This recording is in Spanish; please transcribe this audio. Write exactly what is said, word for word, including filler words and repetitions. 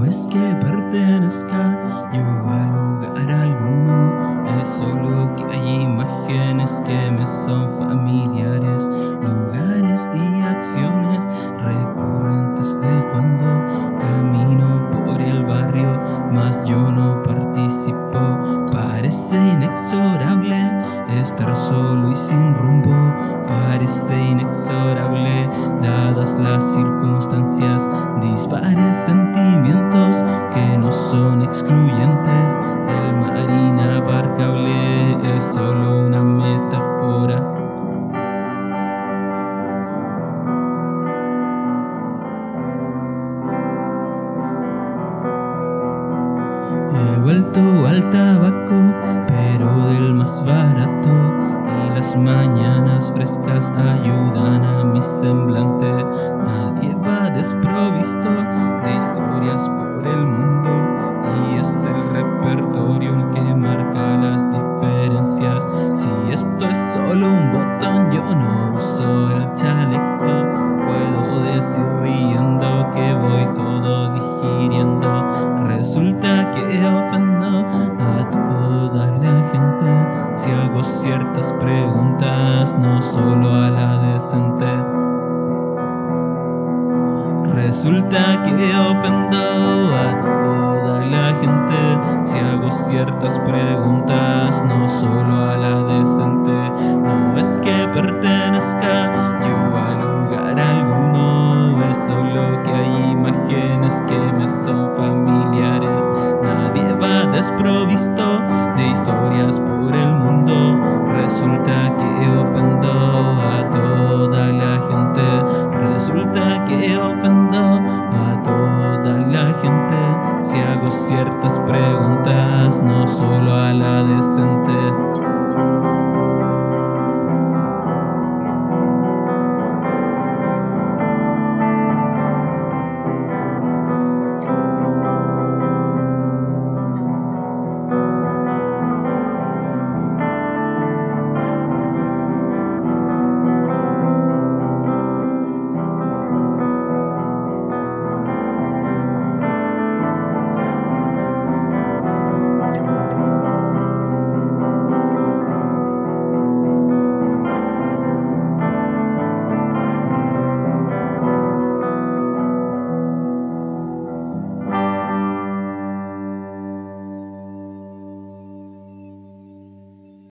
es que pertenezca yo a lugar alguno, es solo que hay imágenes que me son familiares, lugares y acciones recurrentes de cuando camino por el barrio, mas yo no participo. Parece inexorable estar solo y sin rumbo, parece inexorable dadas las circunstancias, dispares sentimientos que no son excluyentes. El mar inabarcable es solo una metáfora. He vuelto al tabaco, pero del más barato, y las mañanas frescas ayudan a mi semblante. Nadie va desprovisto de historias por el mundo, y es el repertorio el que marca las diferencias. Si esto es solo un botón, yo no uso el chaleco. Puedo decir riendo que voy todo digiriendo. Resulta que ofendo a toda la gente si hago ciertas preguntas, no solo a la decente. Resulta que ofendo a toda la gente si hago ciertas preguntas, no solo a la decente. No es que pertenezca yo a lugar alguno, es solo que hay imágenes que me son familiares. Nadie va desprovisto de historias por el mundo. Resulta que ofendo